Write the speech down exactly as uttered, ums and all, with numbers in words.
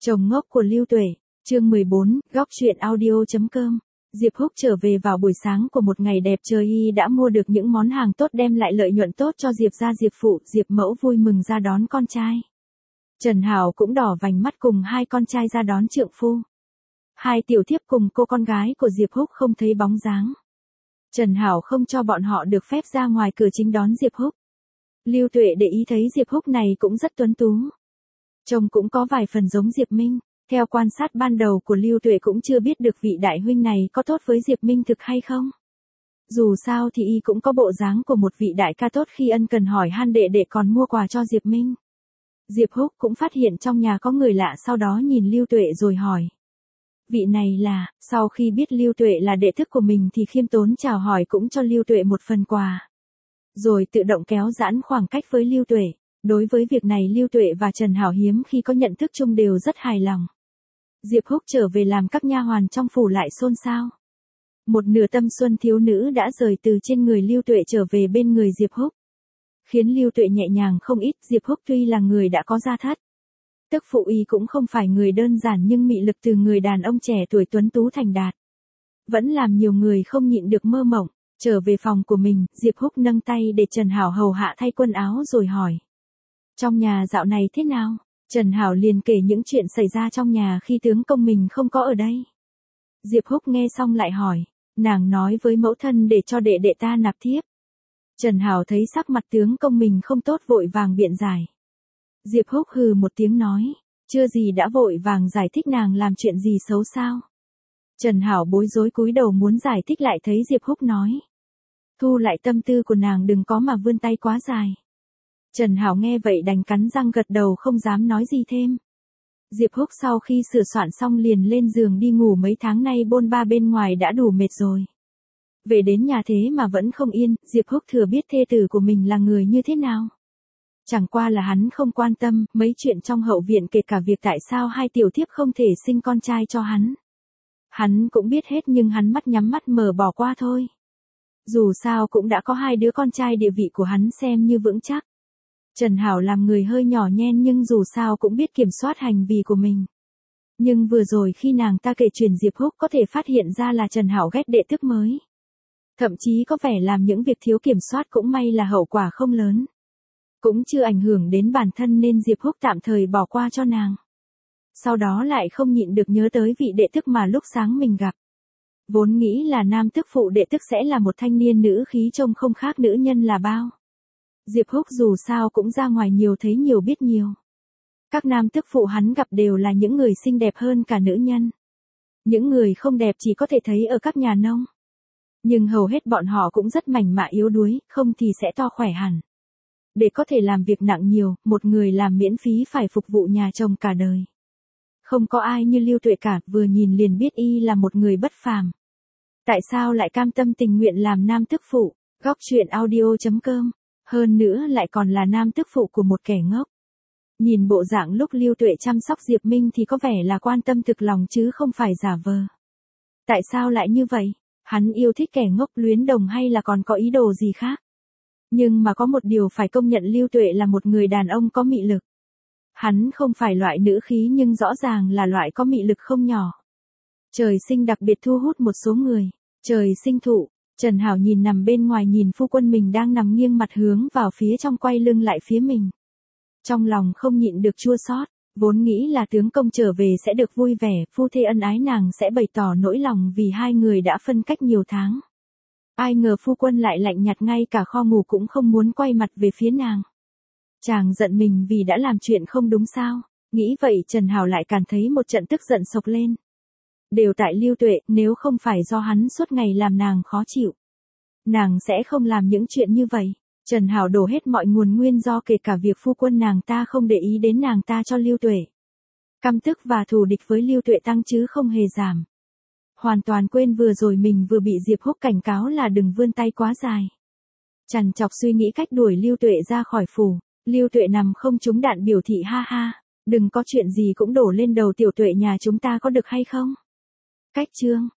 Chồng ngốc của Lưu Tuệ, chương mười bốn, góc truyện audio.com. Diệp Húc trở về vào buổi sáng của một ngày đẹp trời, y đã mua được những món hàng tốt đem lại lợi nhuận tốt cho Diệp gia. Diệp phụ, Diệp mẫu vui mừng ra đón con trai. Trần Hảo cũng đỏ vành mắt cùng hai con trai ra đón trượng phu. Hai tiểu thiếp cùng cô con gái của Diệp Húc không thấy bóng dáng. Trần Hảo không cho bọn họ được phép ra ngoài cửa chính đón Diệp Húc. Lưu Tuệ để ý thấy Diệp Húc này cũng rất tuấn tú. Trông cũng có vài phần giống Diệp Minh. Theo quan sát ban đầu của Lưu Tuệ cũng chưa biết được vị đại huynh này có tốt với Diệp Minh thực hay không. Dù sao thì y cũng có bộ dáng của một vị đại ca tốt, khi ân cần hỏi han đệ đệ còn mua quà cho Diệp Minh. Diệp Húc cũng phát hiện trong nhà có người lạ, sau đó nhìn Lưu Tuệ rồi hỏi. Vị này là, sau khi biết Lưu Tuệ là đệ thức của mình thì khiêm tốn chào hỏi cũng cho Lưu Tuệ một phần quà. Rồi tự động kéo giãn khoảng cách với Lưu Tuệ. Đối với việc này Lưu Tuệ và Trần Hảo hiếm khi có nhận thức chung đều rất hài lòng. Diệp Húc trở về làm các nha hoàn trong phủ lại xôn xao. Một nửa tâm xuân thiếu nữ đã rời từ trên người Lưu Tuệ trở về bên người Diệp Húc. Khiến Lưu Tuệ nhẹ nhàng không ít. Diệp Húc tuy là người đã có gia thất, tức phụ y cũng không phải người đơn giản, nhưng mị lực từ người đàn ông trẻ tuổi tuấn tú thành đạt vẫn làm nhiều người không nhịn được mơ mộng. Trở về phòng của mình, Diệp Húc nâng tay để Trần Hảo hầu hạ thay quần áo rồi hỏi. Trong nhà dạo này thế nào? Trần Hảo liền kể những chuyện xảy ra trong nhà khi tướng công mình không có ở đây. Diệp Húc nghe xong lại hỏi. Nàng nói với mẫu thân để cho đệ đệ ta nạp thiếp. Trần Hảo thấy sắc mặt tướng công mình không tốt vội vàng biện giải. Diệp Húc hừ một tiếng nói. Chưa gì đã vội vàng giải thích nàng làm chuyện gì xấu sao? Trần Hảo bối rối cúi đầu muốn giải thích lại thấy Diệp Húc nói. Thu lại tâm tư của nàng, đừng có mà vươn tay quá dài. Trần Hảo nghe vậy đành cắn răng gật đầu không dám nói gì thêm. Diệp Húc sau khi sửa soạn xong liền lên giường đi ngủ, mấy tháng nay bôn ba bên ngoài đã đủ mệt rồi. Về đến nhà thế mà vẫn không yên, Diệp Húc thừa biết thê tử của mình là người như thế nào. Chẳng qua là hắn không quan tâm, mấy chuyện trong hậu viện kể cả việc tại sao hai tiểu thiếp không thể sinh con trai cho hắn. Hắn cũng biết hết nhưng hắn mắt nhắm mắt mở bỏ qua thôi. Dù sao cũng đã có hai đứa con trai, địa vị của hắn xem như vững chắc. Trần Hảo làm người hơi nhỏ nhen nhưng dù sao cũng biết kiểm soát hành vi của mình. Nhưng vừa rồi khi nàng ta kể chuyện Diệp Húc có thể phát hiện ra là Trần Hảo ghét đệ tức mới. Thậm chí có vẻ làm những việc thiếu kiểm soát, cũng may là hậu quả không lớn. Cũng chưa ảnh hưởng đến bản thân nên Diệp Húc tạm thời bỏ qua cho nàng. Sau đó lại không nhịn được nhớ tới vị đệ tức mà lúc sáng mình gặp. Vốn nghĩ là nam tức phụ đệ tức sẽ là một thanh niên nữ khí trông không khác nữ nhân là bao. Diệp Húc dù sao cũng ra ngoài nhiều thấy nhiều biết nhiều. Các nam tức phụ hắn gặp đều là những người xinh đẹp hơn cả nữ nhân. Những người không đẹp chỉ có thể thấy ở các nhà nông. Nhưng hầu hết bọn họ cũng rất mảnh mạ yếu đuối, không thì sẽ to khỏe hẳn. Để có thể làm việc nặng nhiều, một người làm miễn phí phải phục vụ nhà chồng cả đời. Không có ai như Lưu Tuệ cả, vừa nhìn liền biết y là một người bất phàm. Tại sao lại cam tâm tình nguyện làm nam tức phụ? Góc truyện audio.com. Hơn nữa lại còn là nam tức phụ của một kẻ ngốc. Nhìn bộ dạng lúc Lưu Tuệ chăm sóc Diệp Minh thì có vẻ là quan tâm thực lòng chứ không phải giả vờ. Tại sao lại như vậy? Hắn yêu thích kẻ ngốc luyến đồng hay là còn có ý đồ gì khác? Nhưng mà có một điều phải công nhận, Lưu Tuệ là một người đàn ông có mị lực. Hắn không phải loại nữ khí nhưng rõ ràng là loại có mị lực không nhỏ. Trời sinh đặc biệt thu hút một số người. Trời sinh thụ. Trần Hảo nhìn nằm bên ngoài, nhìn phu quân mình đang nằm nghiêng mặt hướng vào phía trong, quay lưng lại phía mình. Trong lòng không nhịn được chua xót, vốn nghĩ là tướng công trở về sẽ được vui vẻ, phu thê ân ái, nàng sẽ bày tỏ nỗi lòng vì hai người đã phân cách nhiều tháng. Ai ngờ phu quân lại lạnh nhạt, ngay cả kho ngủ cũng không muốn quay mặt về phía nàng. Chàng giận mình vì đã làm chuyện không đúng sao? Nghĩ vậy Trần Hảo lại cảm thấy một trận tức giận sộc lên. Đều tại Lưu Tuệ, nếu không phải do hắn suốt ngày làm nàng khó chịu, nàng sẽ không làm những chuyện như vậy. Trần Hảo đổ hết mọi nguồn nguyên do, kể cả việc phu quân nàng ta không để ý đến nàng ta cho Lưu Tuệ. Căm tức và thù địch với Lưu Tuệ tăng chứ không hề giảm. Hoàn toàn quên vừa rồi mình vừa bị Diệp Húc cảnh cáo là đừng vươn tay quá dài. Trằn trọc suy nghĩ cách đuổi Lưu Tuệ ra khỏi phủ. Lưu Tuệ nằm không trúng đạn biểu thị ha ha, đừng có chuyện gì cũng đổ lên đầu tiểu Tuệ nhà chúng ta có được hay không? Cách chương